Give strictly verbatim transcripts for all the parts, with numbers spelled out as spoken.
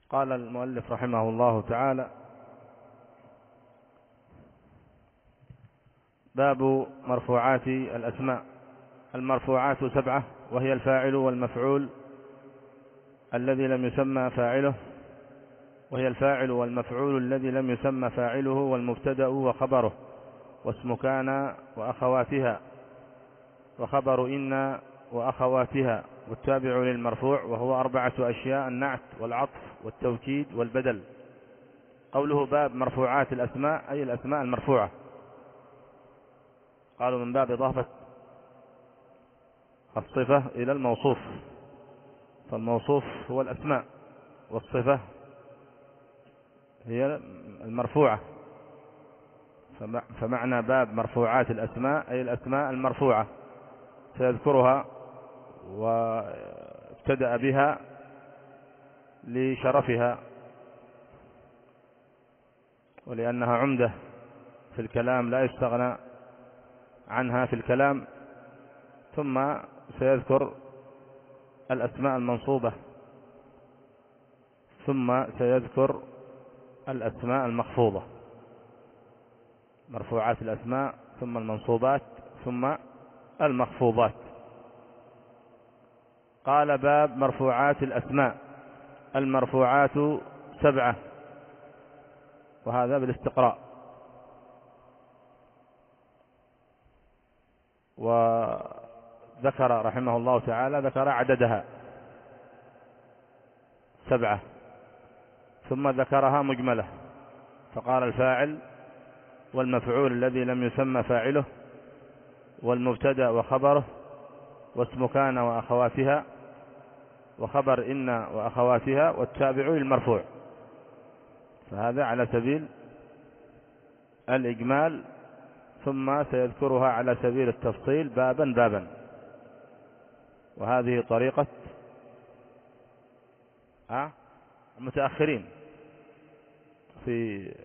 قال المؤلف رحمه الله تعالى: باب مرفوعات الأسماء. المرفوعات سبعة، وهي الفاعل والمفعول الذي لم يسمى فاعله وهي الفاعل والمفعول الذي لم يسمى فاعله والمبتدأ وخبره، واسم كان وأخواتها، وخبر إن وأخواتها، والتابع للمرفوع، وهو أربعة أشياء: النعت والعطف والتوكيد والبدل. قوله باب مرفوعات الأسماء أي الأسماء المرفوعة. قالوا من باب إضافة الصفة إلى الموصوف، فالموصوف هو الأسماء والصفة هي المرفوعة، فمعنى باب مرفوعات الأسماء أي الأسماء المرفوعة، سيذكرها وابتدأ بها لشرفها ولأنها عمدة في الكلام لا يستغنى عنها في الكلام، ثم سيذكر الأسماء المنصوبة، ثم سيذكر الأسماء المخفوضة. مرفوعات الأسماء ثم المنصوبات ثم المخفوضات. قال باب مرفوعات الأسماء. المرفوعات سبعة، وهذا بالاستقراء. وذكر رحمه الله تعالى ذكر عددها سبعة، ثم ذكرها مجملة، فقال الفاعل والمفعول الذي لم يسمى فاعله، والمبتدأ وخبره، واسم كان وأخواتها، وخبر إن وأخواتها، والتابع للمرفوع. فهذا على سبيل الإجمال، ثم سيذكرها على سبيل التفصيل بابا بابا. وهذه طريقة المتأخرين في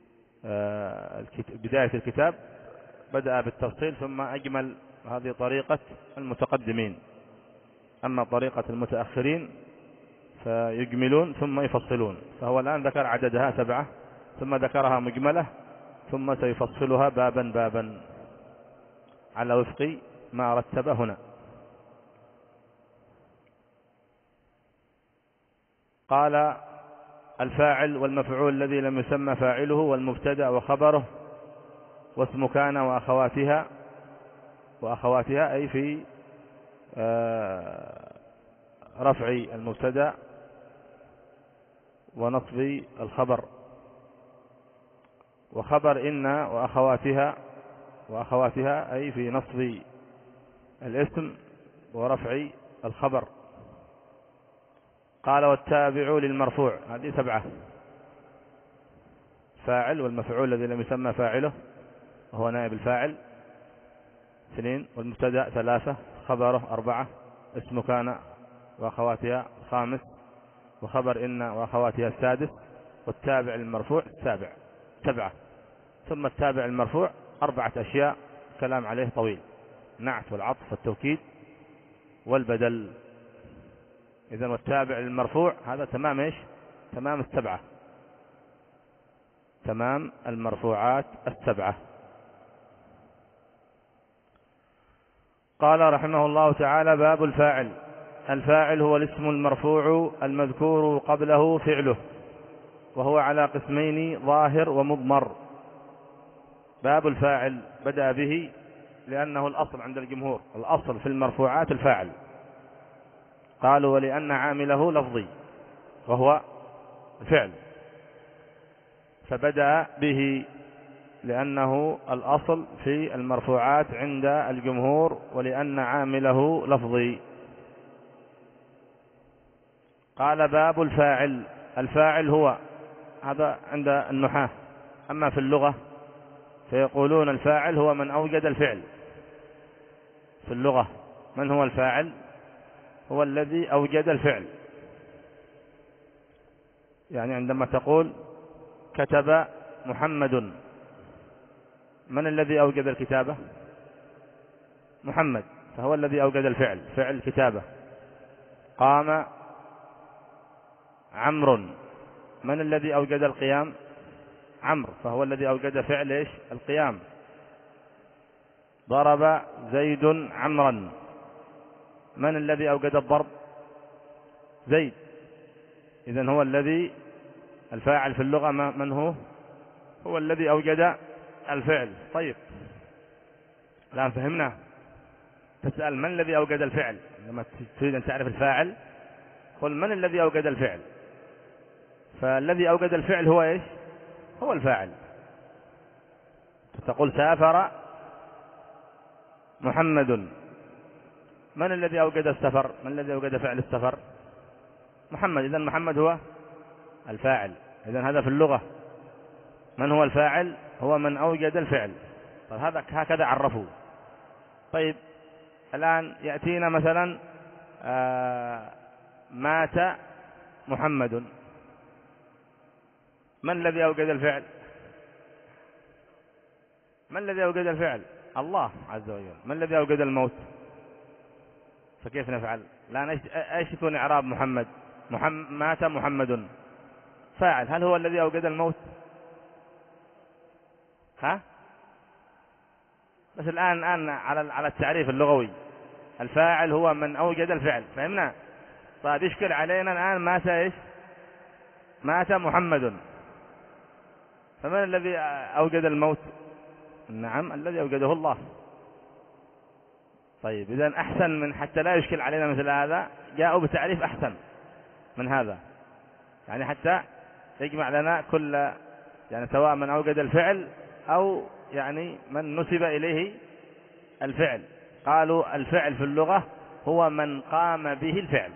بداية الكتاب، بدأ بالتفصيل ثم أجمل. هذه طريقة المتقدمين. أما طريقة المتأخرين فيجملون ثم يفصلون. فهو الآن ذكر عددها سبعة، ثم ذكرها مجملة، ثم سيفصلها بابا بابا على وفق ما رتب هنا. قال: الفاعل والمفعول الذي لم يسمى فاعله، والمبتدأ وخبره، واسم كان وأخواتها. وأخواتها أي في رفع المبتدأ ونصب الخبر. وخبر إن وأخواتها، وأخواتها أي في نصب الاسم ورفع الخبر. قال: والتابع للمرفوع. هذه سبعة: فاعل والمفعول الذي لم يسمى فاعله وهو نائب الفاعل اثنين، والمبتدأ ثلاثة، خبره أربعة، اسم كان وأخواتها خامس، وخبر إن وأخواتها السادس، والتابع للمرفوع السابع. سبعة. ثم التابع المرفوع أربعة أشياء كلام عليه طويل: نعت والعطف والتوكيد والبدل. إذن والتابع للمرفوع هذا تمام إيش؟ تمام السبعة، تمام المرفوعات السبعة. قال رحمه الله تعالى: باب الفاعل. الفاعل هو الاسم المرفوع المذكور قبله فعله، وهو على قسمين: ظاهر ومضمر. باب الفاعل بدأ به لأنه الأصل عند الجمهور، الأصل في المرفوعات الفاعل. قالوا: ولأن عامله لفظي وهو الفعل، فبدأ به لأنه الأصل في المرفوعات عند الجمهور، ولأن عامله لفظي. قال: باب الفاعل. الفاعل هو، هذا عند النحاة. أما في اللغة فيقولون الفاعل هو من أوجد الفعل. في اللغة من هو الفاعل؟ هو الذي أوجد الفعل. يعني عندما تقول كتب محمد، من الذي أوجد الكتابة؟ محمد، فهو الذي أوجد الفعل، فعل الكتابة. قام عمرو، من الذي أوجد القيام؟ عمرو، فهو الذي أوجد فعل إيش؟ القيام. ضرب زيد عمرا، من الذي أوجد الضرب؟ زيد، إذن هو الذي الفاعل في اللغة من هو؟ هو الذي أوجد الفعل. طيب الآن فهمنا. تسأل من الذي أوجد الفعل؟ لما تريد أن تعرف الفاعل قل من الذي أوجد الفعل، فالذي أوجد الفعل هو إيش؟ هو الفاعل. تقول سافر محمد، من الذي أوجد السفر؟ من الذي أوجد فعل السفر؟ محمد، إذن محمد هو الفاعل. إذن هذا في اللغة من هو الفاعل؟ هو من أوجد الفعل. طيب هذا هكذا عرفوا. طيب الآن يأتينا مثلا آه مات محمد، من الذي أوجد الفعل؟ من الذي أوجد الفعل؟ الله عز وجل. من الذي أوجد الموت؟ فكيف نفعل؟ الآن ايش يكون إعراب محمد؟ محمد مات محمد فاعل، هل هو الذي أوجد الموت؟ ها؟ بس الآن الآن على على التعريف اللغوي الفاعل هو من أوجد الفعل، فهمنا؟ طيب يشكل علينا الآن مات ايش؟ مات محمد، فمن الذي أوجد الموت؟ نعم الذي أوجده الله. طيب إذن أحسن من حتى لا يشكل علينا مثل هذا جاءوا بتعريف أحسن من هذا، يعني حتى يجمع لنا كل، يعني سواء من أوجد الفعل أو يعني من نسب إليه الفعل. قالوا الفعل في اللغة هو من قام به الفعل.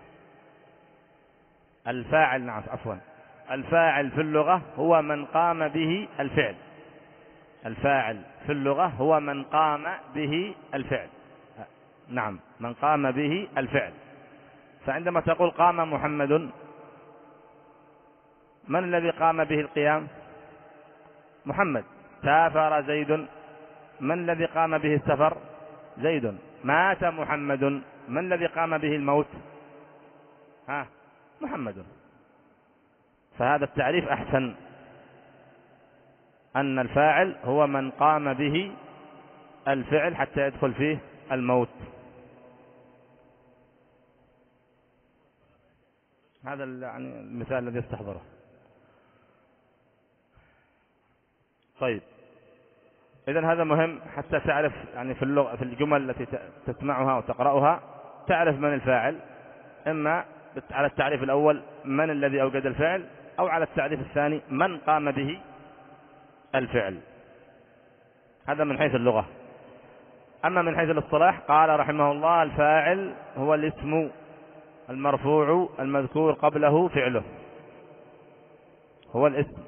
الفاعل نعم عفوا الفاعل في اللغة هو من قام به الفعل. الفاعل في اللغة هو من قام به الفعل، نعم من قام به الفعل. فعندما تقول قام محمد، من الذي قام به القيام؟ محمد. سافر زيد، من الذي قام به السفر؟ زيد. مات محمد، من الذي قام به الموت؟ ها محمد. فهذا التعريف أحسن، أن الفاعل هو من قام به الفعل حتى يدخل فيه الموت. هذا يعني المثال الذي استحضره. طيب إذن هذا مهم حتى تعرف يعني في اللغة في الجمل التي تسمعها وتقرأها تعرف من الفاعل، إما على التعريف الأول من الذي أوجد الفعل، أو على التعريف الثاني من قام به الفعل. هذا من حيث اللغة. أما من حيث الاصطلاح قال رحمه الله الفاعل هو الاسم المرفوع المذكور قبله فعله، هو الاسم.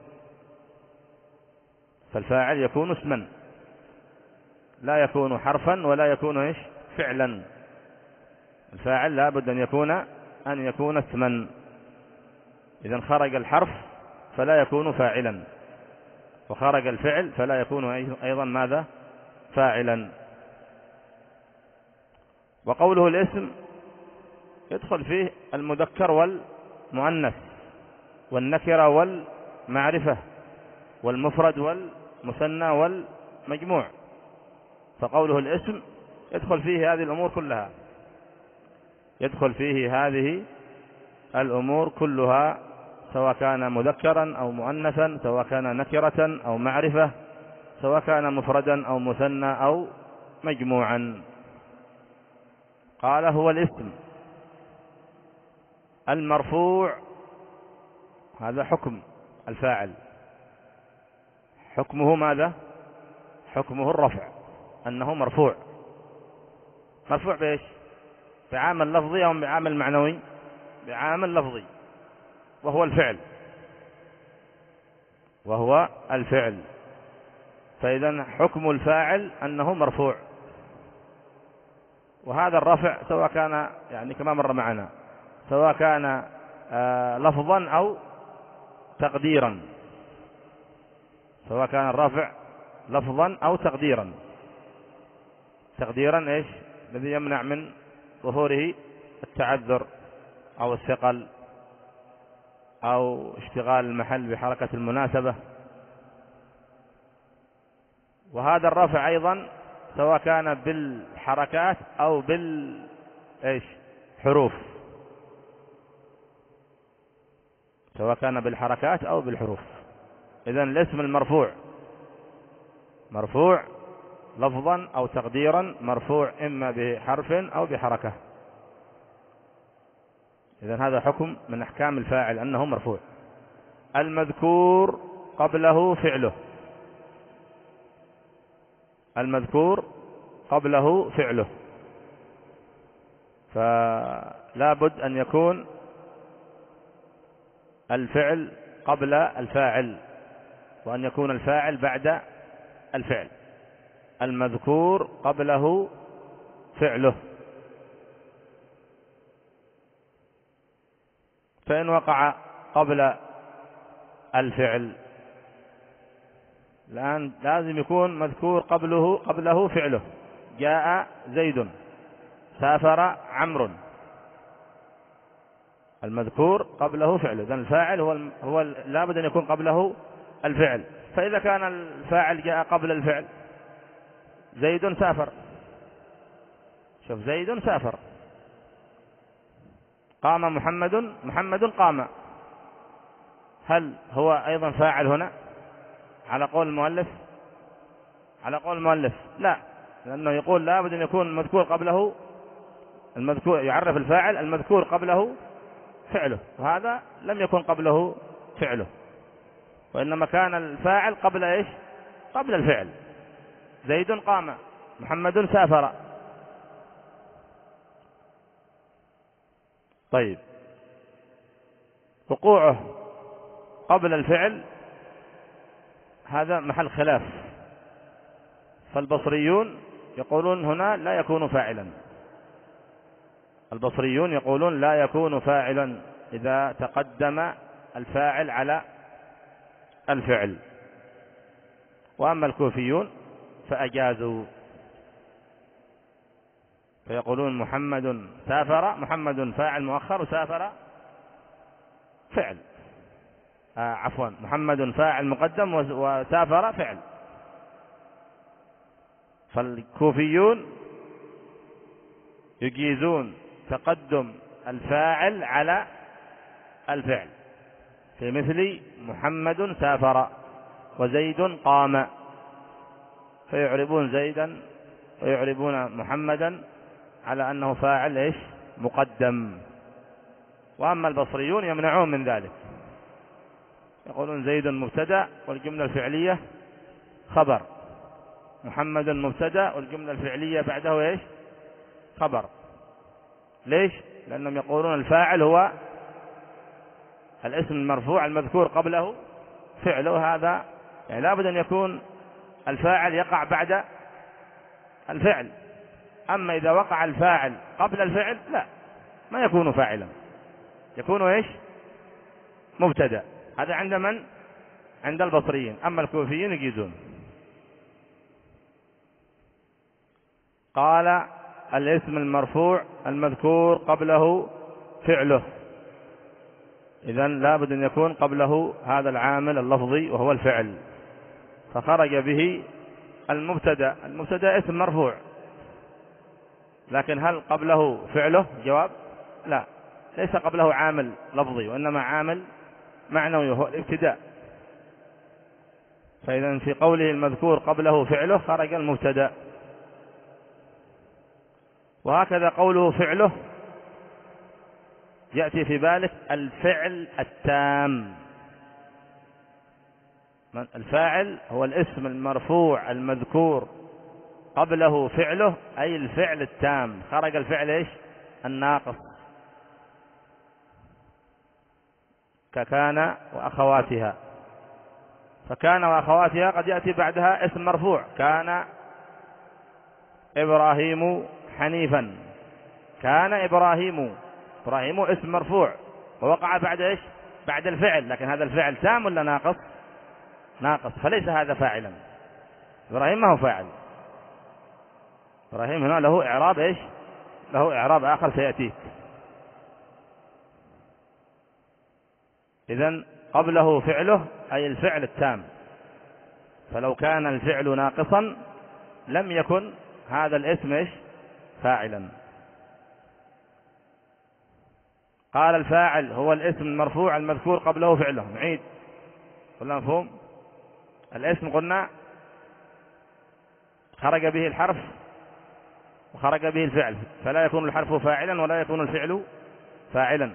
فالفاعل يكون اسما، لا يكون حرفا ولا يكون ايش فعلا. الفاعل لا بد أن يكون أن يكون اسما. إذا خرج الحرف فلا يكون فاعلا، وخرج الفعل فلا يكون أيضا ماذا؟ فاعلا. وقوله الاسم يدخل فيه المذكر والمؤنث والنكرة والمعرفة والمفرد والمثنى والمجموع. فقوله الاسم يدخل فيه هذه الأمور كلها، يدخل فيه هذه الأمور كلها، سواء كان مذكرا أو مؤنثا، سواء كان نكرة أو معرفة، سواء كان مفردا أو مثنى أو مجموعا. قال هو الاسم المرفوع، هذا حكم الفاعل، حكمه ماذا؟ حكمه الرفع، أنه مرفوع. مرفوع بإيش؟ بعامل لفظي أو بعامل معنوي؟ بعامل لفظي، وهو الفعل، وهو الفعل. فإذا حكم الفاعل أنه مرفوع، وهذا الرفع سواء كان يعني كما مر معنا سواء كان آه لفظا أو تقديرا، سواء كان الرفع لفظا أو تقديرا. تقديرا إيش؟ الذي يمنع من ظهوره التعذر أو الثقل أو اشتغال المحل بحركة المناسبة. وهذا الرفع أيضا سواء كان بالحركات أو بال إيش حروف، سواء كان بالحركات أو بالحروف. إذن الاسم المرفوع مرفوع لفظا أو تقديرا، مرفوع إما بحرف أو بحركة. إذن هذا حكم من أحكام الفاعل أنه مرفوع. المذكور قبله فعله، المذكور قبله فعله، فلا بد أن يكون الفعل قبل الفاعل، وأن يكون الفاعل بعد الفعل. المذكور قبله فعله، فإن وقع قبل الفعل الآن لازم يكون مذكور قبله قبله فعله. جاء زيد، سافر عمرو، المذكور قبله فعله، إذن الفاعل هو هو لا بد أن يكون قبله الفعل. فإذا كان الفاعل جاء قبل الفعل، زيد سافر، شوف زيد سافر، قام محمد، محمد قام، هل هو أيضا فاعل هنا على قول المؤلف؟ على قول المؤلف لا، لأنه يقول لا بد أن يكون المذكور قبله المذكور، يعرف الفاعل المذكور قبله فعله، وهذا لم يكن قبله فعله، وإنما كان الفاعل قبل إيش؟ قبل الفعل. زيد قام، محمد سافر. طيب، وقوعه قبل الفعل هذا محل خلاف، فالبصريون يقولون هنا لا يكون فاعلا، البصريون يقولون لا يكون فاعلا إذا تقدم الفاعل على الفعل. وأما الكوفيون فأجازوا، فيقولون محمد سافر، محمد فاعل مؤخر، وسافر فعل، آه عفوا محمد فاعل مقدم وسافر فعل. فالكوفيون يجيزون تقدم الفاعل على الفعل، في مثل محمد سافر وزيد قام، فيعربون زيدا ويعربون محمدا على أنه فاعل إيش؟ مقدم. وأما البصريون يمنعون من ذلك، يقولون زيد مبتدأ والجملة الفعلية خبر، محمد مبتدأ والجملة الفعلية بعده إيش؟ خبر. ليش؟ لأنهم يقولون الفاعل هو الاسم المرفوع المذكور قبله فعله، هذا يعني لابد أن يكون الفاعل يقع بعد الفعل. أما إذا وقع الفاعل قبل الفعل لا، ما يكون فاعلا، يكون إيش؟ مبتدأ. هذا عند من؟ عند البصريين. أما الكوفيين يجيزون. قال الاسم المرفوع المذكور قبله فعله، إذن لابد أن يكون قبله هذا العامل اللفظي وهو الفعل، فخرج به المبتدأ. المبتدأ اسم مرفوع، لكن هل قبله فعله؟ جواب لا، ليس قبله عامل لفظي، وإنما عامل معنوي وهو الابتداء. فإذا في قوله المذكور قبله فعله خرج المبتدأ. وهكذا قوله فعله يأتي في بالك الفعل التام. الفاعل هو الاسم المرفوع المذكور قبله فعله، أي الفعل التام. خرج الفعل إيش؟ الناقص، ككان وأخواتها. فكان وأخواتها قد يأتي بعدها اسم مرفوع، كان إبراهيم حنيفا، كان إبراهيم، إبراهيم اسم مرفوع ووقع بعد إيش؟ بعد الفعل، لكن هذا الفعل تام ولا ناقص؟ ناقص، فليس هذا فاعلا. إبراهيم ما هو فاعل، إبراهيم هنا له إعراب إيش؟ له إعراب آخر سيأتيك. إذن قبله فعله أي الفعل التام، فلو كان الفعل ناقصا لم يكن هذا الاسم إيش؟ فاعلا. قال الفاعل هو الاسم المرفوع المذكور قبله فعله. نعيد ولا مفهوم؟ الاسم قلنا خرج به الحرف وخرج به الفعل، فلا يكون الحرف فاعلا ولا يكون الفعل فاعلا.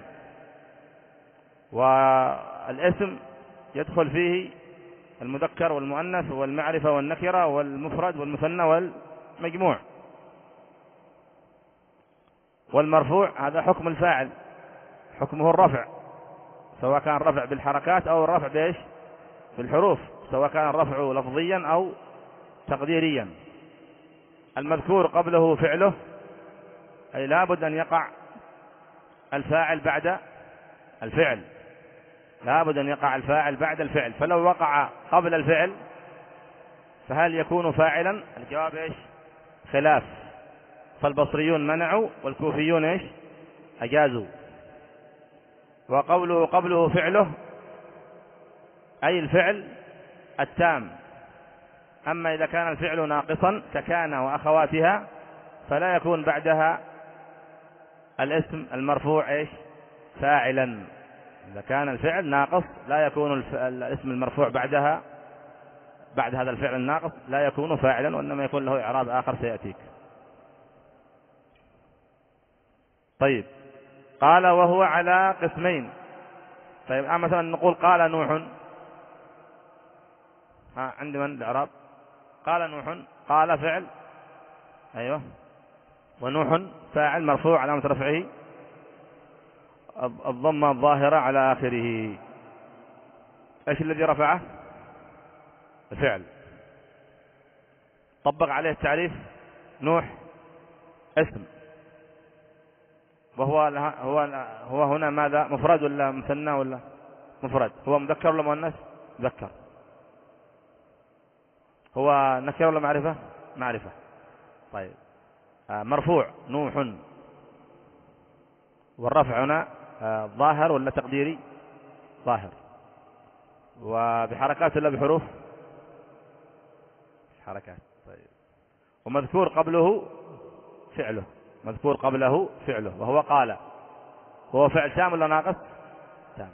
والاسم يدخل فيه المذكر والمؤنث والمعرفة والنكرة والمفرد والمثنى والمجموع. والمرفوع هذا حكم الفاعل، حكمه الرفع، سواء كان الرفع بالحركات أو الرفع بإيش؟ بالحروف، سواء كان الرفع لفظيا أو تقديريا. المذكور قبله فعله أي لابد أن يقع الفاعل بعد الفعل، لابد أن يقع الفاعل بعد الفعل. فلو وقع قبل الفعل فهل يكون فاعلا؟ الجواب إيش؟ خلاف، فالبصريون منعوا والكوفيون إيش؟ أجازوا. وقوله قبله فعله أي الفعل التام. أما إذا كان الفعل ناقصا ككان وأخواتها فلا يكون بعدها الاسم المرفوع إيش؟ فاعلا. إذا كان الفعل ناقص لا يكون الاسم المرفوع بعدها بعد هذا الفعل الناقص لا يكون فاعلا، وإنما يكون له إعراب آخر سيأتيك. طيب، قال وهو على قسمين. طيب مثلا نقول قال نوح، ها عند من الإعراب؟ قال نوح، قال فعل، أيوه، ونوح فاعل مرفوع علامة رفعه الضمة الظاهرة على آخره. إيش الذي رفعه؟ الفعل. طبق عليه التعريف. نوح اسم، وهو هو هو هنا ماذا؟ مفرد ولا مثنى ولا مفرد؟ هو مذكر ولا مؤنث؟ مذكر. هو نكره ولا معرفة؟ معرفة. طيب، آه مرفوع نوح، والرفع هنا آه ظاهر ولا تقديري؟ ظاهر. وبحركات ولا بحروف؟ حركات. طيب، ومذكور قبله فعله، مذكور قبله فعله وهو قال. هو فعل تام ولا ناقص؟ تام.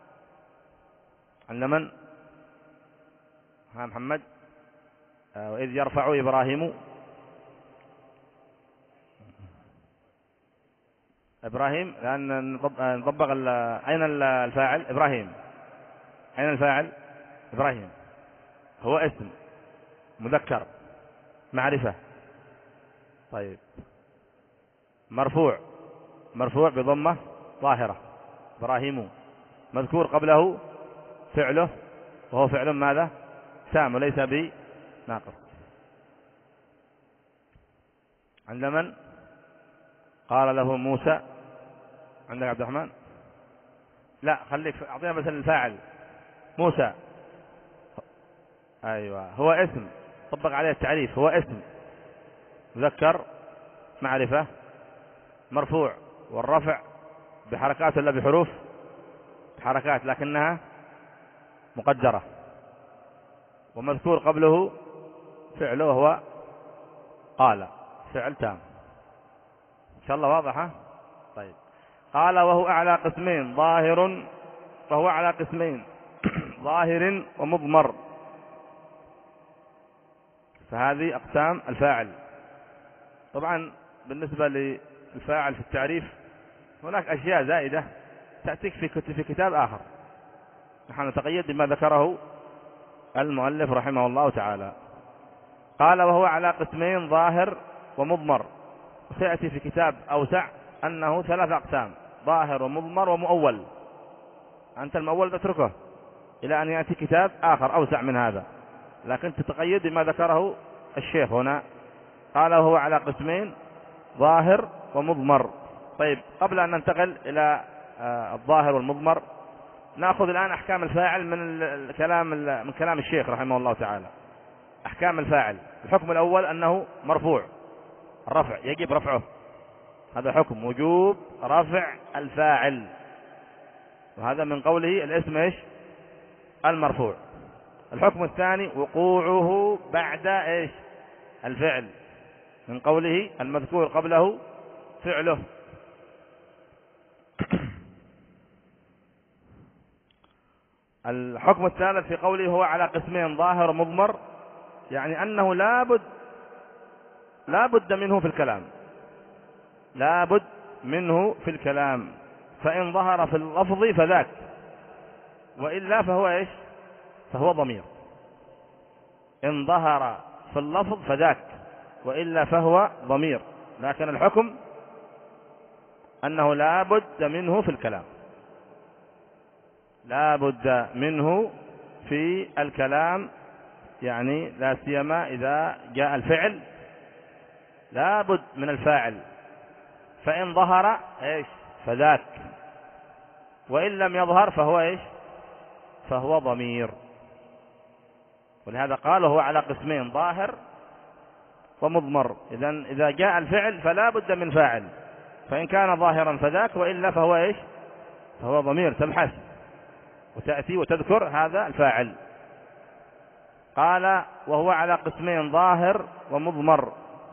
عند من؟ ها محمد. آه وإذ يرفع إبراهيم إبراهيم لأن نطبق أين الفاعل؟ إبراهيم. أين الفاعل؟ إبراهيم. هو اسم مذكر معرفة. طيب، مرفوع مرفوع بضمة ظاهرة إبراهيم، مذكور قبله فعله وهو فعل ماذا؟ تام وليس بناقص. عند من؟ قال له موسى. عندك عبد الرحمن؟ لا، خليك أعطينا مثلا الفاعل موسى. أيوة، هو اسم، طبق عليه التعريف. هو اسم مذكر معرفة مرفوع، والرفع بحركات ولا بحروف؟ بحركات لكنها مقدرة. ومذكور قبله فعله وهو قال، فعل تام. إن شاء الله واضحة. طيب، قال وهو أعلى قسمين ظاهر، وهو على قسمين ظاهر ومضمر. فهذه أقسام الفاعل. طبعا بالنسبة للفاعل في التعريف هناك أشياء زائدة تأتيك في كتاب آخر، نحن نتقيد بما ذكره المؤلف رحمه الله تعالى. قال وهو على قسمين ظاهر ومضمر، وسيأتي في كتاب أوسع أنه ثلاث أقسام: ظاهر ومضمر ومؤول. أنت المؤول تتركه إلى أن يأتي كتاب آخر أوسع من هذا، لكن تتقيد بما ذكره الشيخ هنا. قال وهو على قسمين ظاهر ومضمر. طيب، قبل أن ننتقل إلى الظاهر والمضمر نأخذ الآن أحكام الفاعل من الكلام من كلام الشيخ رحمه الله تعالى. أحكام الفاعل: الحكم الأول أنه مرفوع، الرفع يجب رفعه، هذا حكم وجوب رفع الفاعل. وهذا من قوله الاسم إيش؟ المرفوع. الحكم الثاني وقوعه بعد إيش؟ الفعل، من قوله المذكور قبله فعله. الحكم الثالث في قوله هو على قسمين ظاهر ومضمر، يعني أنه لا بد لا بد منه في الكلام، لا بد منه في الكلام، فإن ظهر في اللفظ فذاك، وإلا فهو إيش؟ فهو ضمير. إن ظهر في اللفظ فذاك، وإلا فهو ضمير. لكن الحكم أنه لا بد منه في الكلام، لا بد منه في الكلام، يعني لا سيما إذا جاء الفعل لا بد من الفاعل، فإن ظهر إيش؟ فذاك، وإن لم يظهر فهو إيش؟ فهو ضمير. ولهذا قال هو على قسمين ظاهر ومضمر. إذن إذا جاء الفعل فلا بد من فاعل، فإن كان ظاهرا فذاك، وإلا فهو إيش؟ فهو ضمير، تبحث وتأتي وتذكر هذا الفاعل. قال وهو على قسمين ظاهر ومضمر.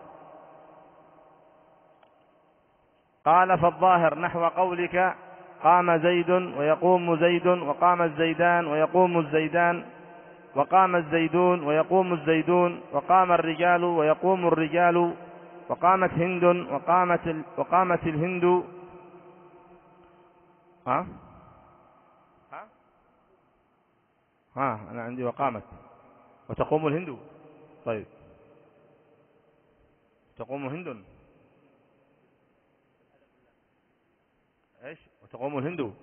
قال فالظاهر نحو قولك قام زيد ويقوم زيد، وقام الزيدان ويقوم الزيدان، وقام الزيدون ويقوم الزيدون، وقام الرجال ويقوم الرجال، وقامت هند وقامت ال... وقامت الهند. ها ها ها أنا عندي وقامت وتقوم الهند. طيب تقوم هند ايش؟ وتقوم الهند.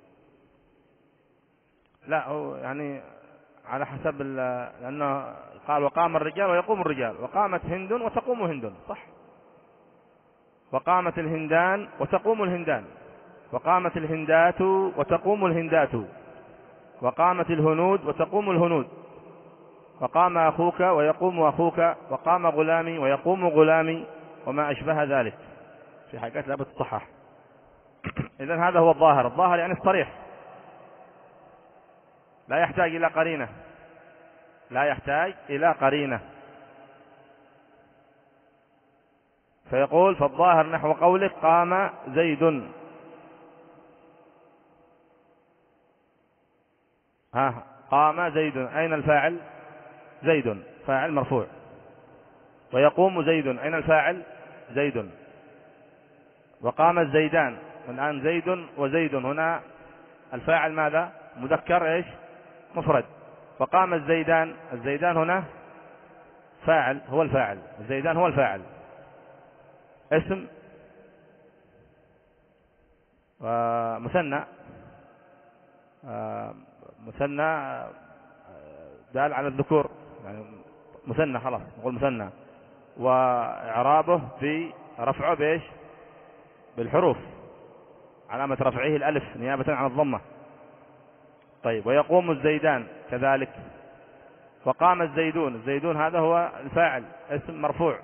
لا هو يعني على حسب، لأنه قال وقام الرجال ويقوم الرجال، وقامت هند وتقوم هند، صح. وقامت الهندان وتقوم الهندان، وقامت الهندات وتقوم الهندات، وقامت الهنود وتقوم الهنود، وقام أخوك ويقوم أخوك، وقام غلامي ويقوم غلامي، وما أشبه ذلك. في حاجات لا بتصحح. إذن هذا هو الظاهر. الظاهر يعني الصريح، لا يحتاج إلى قرينة، لا يحتاج إلى قرينة. فيقول فالظاهر نحو قولك قام زيد. ها قام زيد، أين الفاعل؟ زيد، فاعل مرفوع. ويقوم زيد، أين الفاعل؟ زيد. وقام الزيدان، والآن زيد وزيد، هنا الفاعل ماذا؟ مذكر إيش؟ مفرد. وقام الزيدان، الزيدان هنا فاعل، هو الفاعل، الزيدان هو الفاعل، اسم ومثنى، مثنى دال على الذكور، يعني مثنى، خلاص نقول مثنى. وإعرابه برفعه بإيش؟ بالحروف، علامة رفعه الألف نيابة عن الضمة. طيب ويقوم الزيدان كذلك. وقام الزيدون، الزيدون هذا هو الفاعل، اسم مرفوع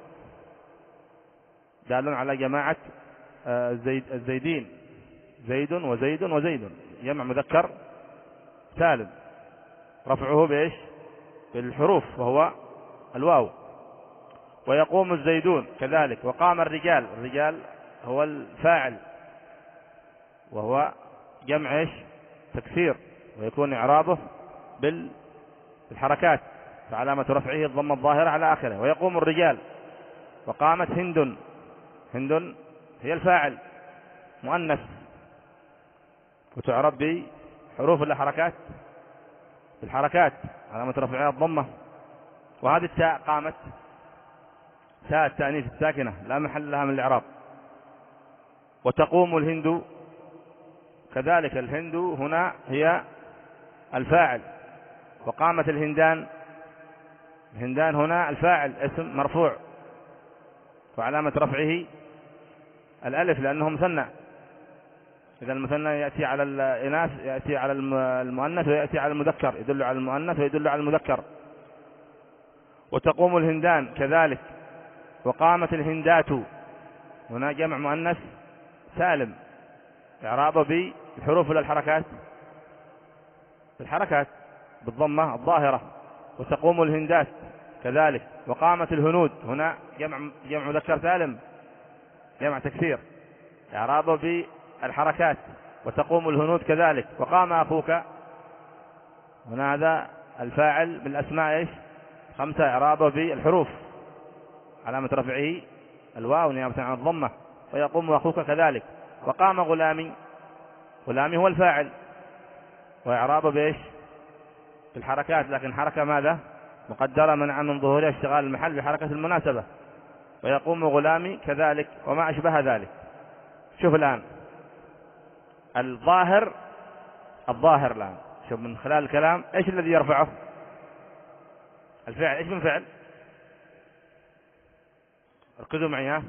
دال على جماعة الزيد الزيدين، زيد وزيد وزيد، جمع مذكر سالم، رفعه بإيش؟ بالحروف، وهو الواو. ويقوم الزيدون كذلك. وقام الرجال، الرجال هو الفاعل، وهو جمع إيش؟ تكسير، ويكون إعرابه بالحركات، فعلامة رفعه الضمة الظاهرة على آخره. ويقوم الرجال. وقامت هند، هند هي الفاعل، مؤنث، وتعرب بحروف الحركات، بالحركات، علامة رفعها الضمة. وهذه التاء قامت، تاء التأنيث الساكنة لا محل لها من الإعراب. وتقوم الهند كذلك، الهند هنا هي الفاعل. وقامت الهندان، الهندان هنا الفاعل، اسم مرفوع، وعلامة رفعه الألف لأنه مثنى. إذا المثنى يأتي على الإناث، يأتي على المؤنث، ويأتي على المذكر، يدل على المؤنث ويدل على المذكر. وتقوم الهندان كذلك. وقامت الهندات، هنا جمع مؤنث سالم، إعرابه الحروف ولا الحركات؟ الحركات بالضمة الظاهرة. وتقوم الهندات كذلك، وقامت الهنود، هنا جمع جمع مذكر سالم، جمع تكسير، إعرابه بالحركات. وتقوم الهنود كذلك. وقام أخوك، هنا هذا الفاعل من الأسماء إيش؟ خمسة، إعرابه بالحروف، علامة رفعه الواو نيابة عن الضمة. ويقوم أخوك كذلك. وقام غلامي، غلامي هو الفاعل، وإعرابه بإيش؟ بالحركات، لكن حركة ماذا؟ مقدرة منع من ظهورها اشتغال المحل بحركة المناسبة. ويقوم غلامي كذلك، وما أشبه ذلك. شوف الآن الظاهر، الظاهر الآن شوف من خلال الكلام إيش الذي يرفعه؟ الفعل. إيش من فعل؟ ركزوا معي ها.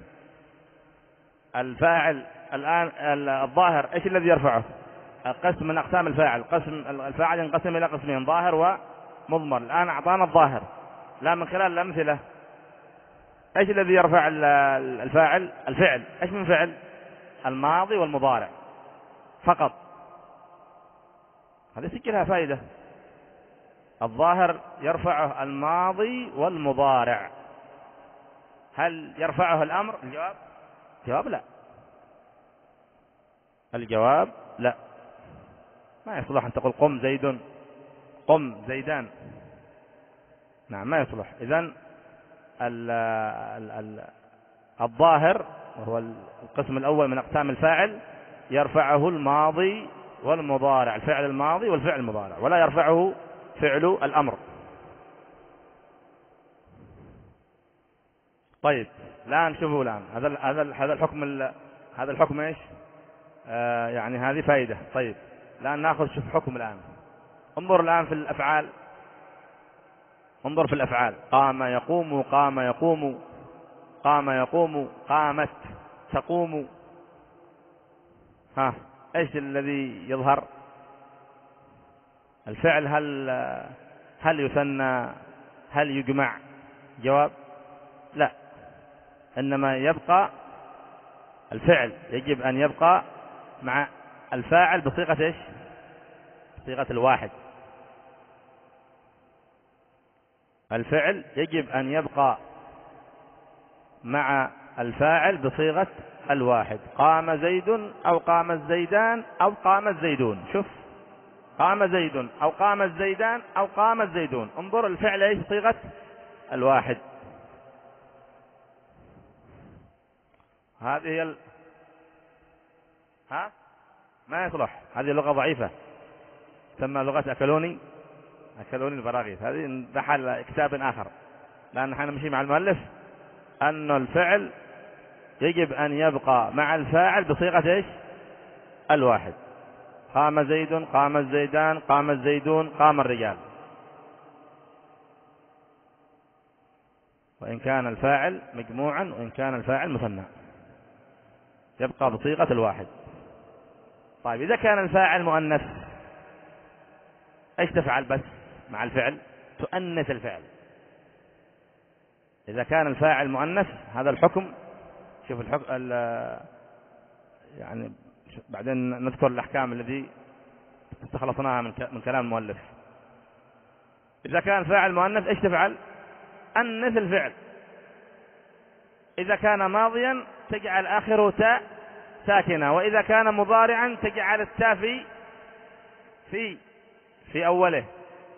الفاعل الآن الظاهر إيش الذي يرفعه؟ القسم من أقسام الفاعل. قسم الفاعل ينقسم إلى قسمين، ظاهر ومضمر. الآن أعطانا الظاهر، لا من خلال الأمثلة إيش الذي يرفع الفاعل؟ الفعل. إيش من فعل؟ الماضي والمضارع فقط. هذه سجلها فائدة. الظاهر يرفعه الماضي والمضارع. هل يرفعه الأمر؟ الجواب الجواب لا. الجواب لا. ما يصلح أن تقول قم زيد، قم زيدان. نعم ما يصلح. إذن الظاهر وهو القسم الأول من أقسام الفاعل يرفعه الماضي والمضارع، الفعل الماضي والفعل المضارع، ولا يرفعه فعل الأمر. طيب الآن شوفوا الآن هذا هذا هذا الحكم هذا الحكم ايش؟ آه يعني هذه فائدة. طيب الآن ناخذ شوف حكم الآن. انظر الآن في الأفعال، انظر في الأفعال. قام يقوم، قام يقوم، قام يقوم، قامت تقوم. ها ايش الذي يظهر؟ الفعل. هل هل يثنى؟ هل يجمع؟ جواب لا. إنما يبقى الفعل، يجب أن يبقى مع الفاعل بصيغة ايش؟ صيغة الواحد. الفعل يجب أن يبقى مع الفاعل بصيغة الواحد. قام زيد أو قام الزيدان أو قام الزيدون. شوف، قام زيد أو قام الزيدان أو قام الزيدون. انظر الفعل ايش؟ صيغة الواحد. هذه هي ال... ها ما يصلح، هذه لغة ضعيفة تسمى لغة أكلوني، أكلوني البراغيث. هذه نحل كتاب آخر، لأن نحن نمشي مع المؤلف أن الفعل يجب أن يبقى مع الفاعل بصيغة ايش؟ الواحد. قام زيد، قام الزيدان، قام الزيدون، قام الرجال. وإن كان الفاعل مجموعا وإن كان الفاعل مثنى يبقى بصيغة الواحد. طيب إذا كان الفاعل مؤنث ايش تفعل بس مع الفعل؟ تؤنث الفعل. إذا كان الفاعل مؤنث هذا الحكم، شوف الحكم يعني بعدين نذكر الأحكام التي استخلصناها من كلام المؤلف. إذا كان فاعل مؤنث ايش تفعل؟ أنث الفعل. إذا كان ماضيا تجعل آخره تاء ساكنة، وإذا كان مضارعا تجعل التاء في في في أوله.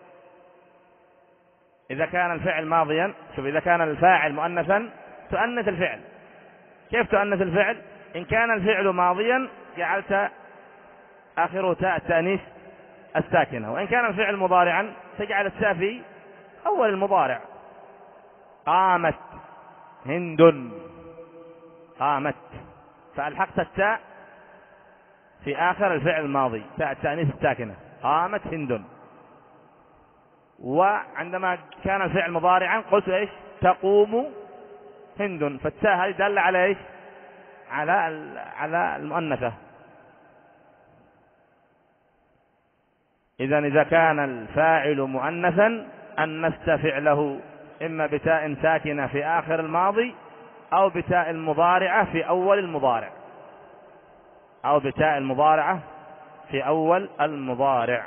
إذا كان الفعل ماضيا، شوف إذا كان الفاعل مؤنثا تؤنث الفعل. كيف تؤنث الفعل؟ إن كان الفعل ماضيا جعلت آخره تاء التأنيث الساكنة، وإن كان الفعل مضارعا تجعل التاء في أول المضارع. قامت هند، قامت، فألحقت التاء في آخر الفعل الماضي، تاء التأنيث الساكنة، قامت هند. وعندما كان الفعل مضارعا قلت ايش؟ تقوم هند، فالتاء هذه دالة على ايش؟ على على المؤنثة. إذن إذا كان الفاعل مؤنثا أنثت فعله إما بتاء ساكنة في آخر الماضي أو بتاء المضارعة في أول المضارع، أو بتاء المضارعة في أول المضارع.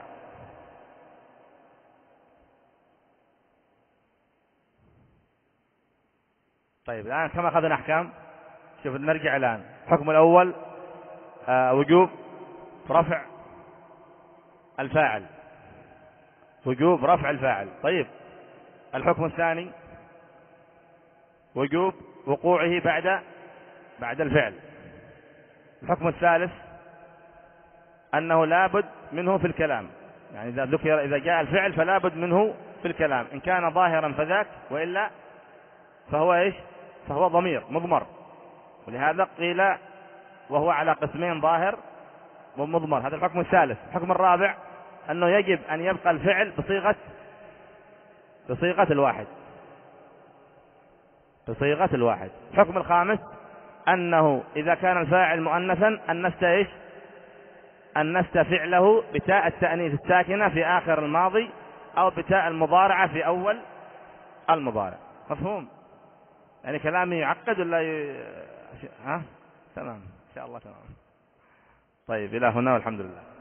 طيب الآن كما أخذنا أحكام، شوف نرجع الآن. الحكم الأول آه وجوب رفع الفاعل، وجوب رفع الفاعل. طيب الحكم الثاني وجوب وقوعه بعد بعد الفعل. الحكم الثالث أنه لابد منه في الكلام، يعني إذا ذكر إذا جاء الفعل فلا بد منه في الكلام، إن كان ظاهرا فذاك، وإلا فهو إيش؟ فهو ضمير مضمر. ولهذا قيل وهو على قسمين، ظاهر ومضمر. هذا الحكم الثالث. الحكم الرابع أنه يجب أن يبقى الفعل بصيغة بصيغة الواحد بصيغة الواحد. الحكم الخامس أنه إذا كان الفاعل مؤنثا أنست إيش؟ أنست فعله بتاء التأنيث الساكنة في آخر الماضي أو بتاء المضارعة في أول المضارع. مفهوم؟ يعني كلامي يعقد ولا ي... ها؟ تمام إن شاء الله تمام. طيب إلى هنا والحمد لله.